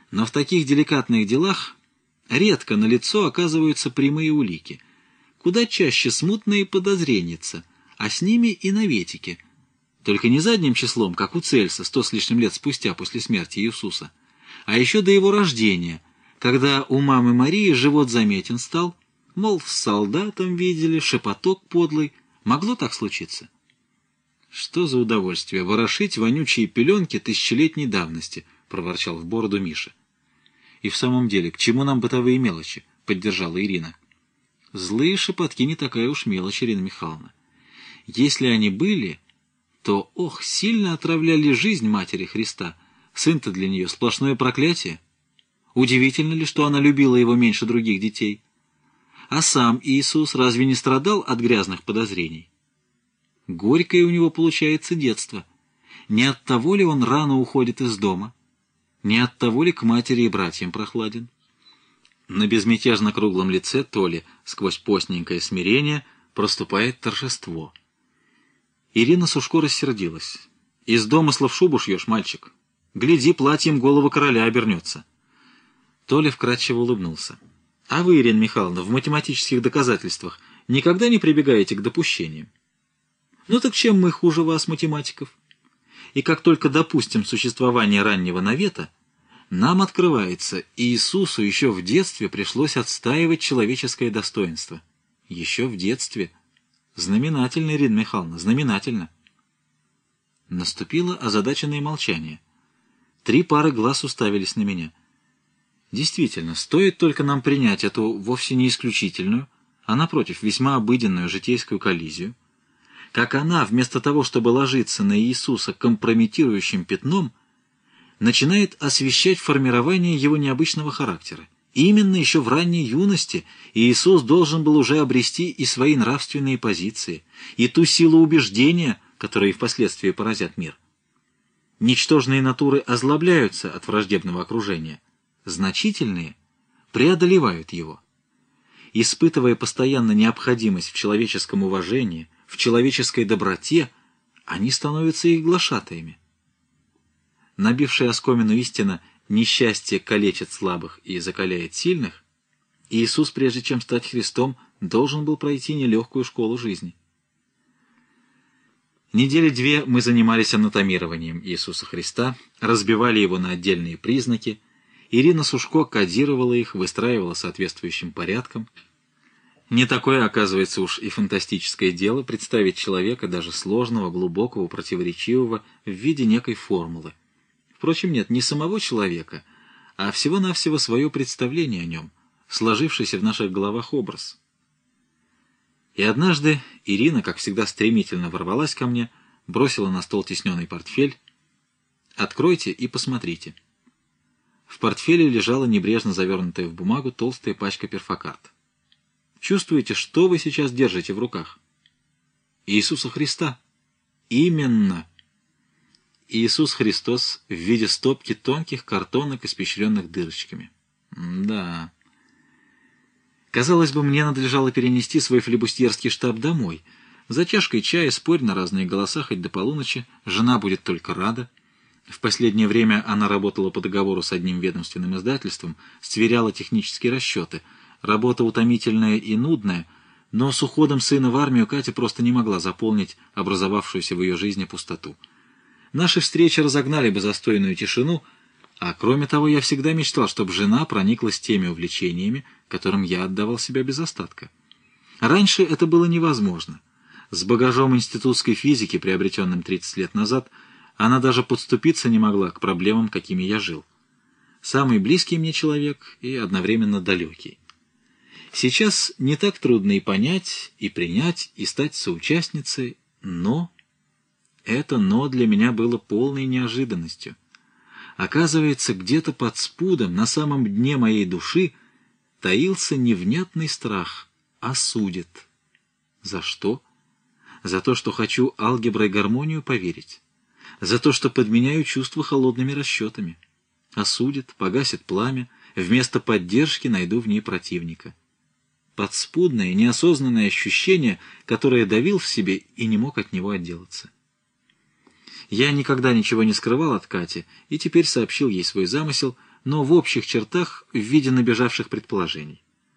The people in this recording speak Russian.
Но в таких деликатных делах редко налицо оказываются прямые улики. Куда чаще смутные подозреница, а с ними и наветики. Только не задним числом, как у Цельса 100 с лишним лет спустя после смерти Иисуса, а еще до его рождения, когда у мамы Марии живот заметен стал, мол, с солдатом видели, шепоток подлый. Могло так случиться? Что за удовольствие ворошить вонючие пеленки тысячелетней давности, проворчал в бороду Миша. И в самом деле, к чему нам бытовые мелочи? Поддержала Ирина. Злые шепотки не такая уж мелочь, Ирина Михайловна. Если они были, то, сильно отравляли жизнь матери Христа. Сын-то для нее сплошное проклятие. Удивительно ли, что она любила его меньше других детей? А сам Иисус разве не страдал от грязных подозрений? Горькое у него получается детство. Не от того ли он рано уходит из дома? Не от того ли к матери и братьям прохладен? На безмятежно круглом лице Толи сквозь постненькое смирение проступает торжество. Ирина Сушко рассердилась. «Из домыслов шубу шьешь, мальчик. Гляди, платьем голова короля обернется». Толя вкратчиво улыбнулся. «А вы, Ирина Михайловна, в математических доказательствах никогда не прибегаете к допущениям? Ну так чем мы хуже вас, математиков? И как только допустим существование раннего навета, нам открывается, Иисусу еще в детстве пришлось отстаивать человеческое достоинство. Еще в детстве. Знаменательно, Ирина Михайловна, знаменательно». Наступило озадаченное молчание. 3 пары глаз уставились на меня. Действительно, стоит только нам принять эту вовсе не исключительную, а напротив, весьма обыденную житейскую коллизию, как она, вместо того, чтобы ложиться на Иисуса компрометирующим пятном, начинает освещать формирование его необычного характера. Именно еще в ранней юности Иисус должен был уже обрести и свои нравственные позиции, и ту силу убеждения, которые впоследствии поразят мир. Ничтожные натуры озлобляются от враждебного окружения, значительные преодолевают его. Испытывая постоянно необходимость в человеческом уважении, в человеческой доброте, они становятся их глашатаями. Набившая оскомину истина «несчастье калечит слабых и закаляет сильных», Иисус, прежде чем стать Христом, должен был пройти нелегкую школу жизни. Недели 2 мы занимались анатомированием Иисуса Христа, разбивали его на отдельные признаки. Ирина Сушко кодировала их, выстраивала соответствующим порядком. Не такое, оказывается, уж и фантастическое дело представить человека, даже сложного, глубокого, противоречивого, в виде некой формулы. Впрочем, нет, не самого человека, а всего-навсего свое представление о нем, сложившийся в наших головах образ. И однажды Ирина, как всегда, стремительно ворвалась ко мне, бросила на стол тисненный портфель. «Откройте и посмотрите». В портфеле лежала небрежно завернутая в бумагу толстая пачка перфокарт. Чувствуете, что вы сейчас держите в руках? Иисуса Христа. Именно. Иисус Христос в виде стопки тонких картонок, испещренных дырочками. Да. Казалось бы, мне надлежало перенести свой флибустьерский штаб домой. За чашкой чая, спорь на разные голоса хоть до полуночи, жена будет только рада. В последнее время она работала по договору с одним ведомственным издательством, сверяла технические расчеты. Работа утомительная и нудная, но с уходом сына в армию Катя просто не могла заполнить образовавшуюся в ее жизни пустоту. Наши встречи разогнали бы застойную тишину, а кроме того, я всегда мечтал, чтобы жена прониклась теми увлечениями, которым я отдавал себя без остатка. Раньше это было невозможно. С багажом институтской физики, приобретенным 30 лет назад, она даже подступиться не могла к проблемам, какими я жил. Самый близкий мне человек и одновременно далекий. Сейчас не так трудно и понять, и принять, и стать соучастницей, но... Это «но» для меня было полной неожиданностью. Оказывается, где-то под спудом, на самом дне моей души, таился невнятный страх. Осудит. За что? За то, что хочу алгеброй и гармонию поверить. За то, что подменяю чувства холодными расчетами. Осудит, погасит пламя, вместо поддержки найду в ней противника. Подспудное, неосознанное ощущение, которое давил в себе и не мог от него отделаться. Я никогда ничего не скрывал от Кати и теперь сообщил ей свой замысел, но в общих чертах в виде набежавших предположений.